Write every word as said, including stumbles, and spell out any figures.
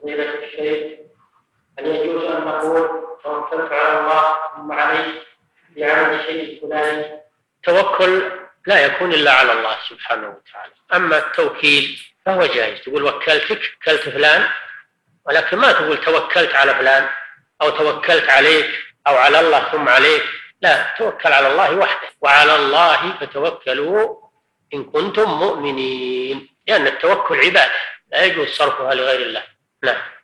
فضيلة الشيخ، هل يجوز أن نقول توكلت على الله ثم عليه بعمل الشيء الفلاني؟ التوكل لا يكون إلا على الله سبحانه وتعالى، أما التوكيل فهو جائز، تقول وكلتك وكلت فلان، ولكن ما تقول توكلت على فلان أو توكلت عليك أو على الله ثم عليك، لا، توكل على الله وحده، وعلى الله فتوكلوا إن كنتم مؤمنين، لأن التوكل عبادة لا يجوز صرفها لغير الله. نعم.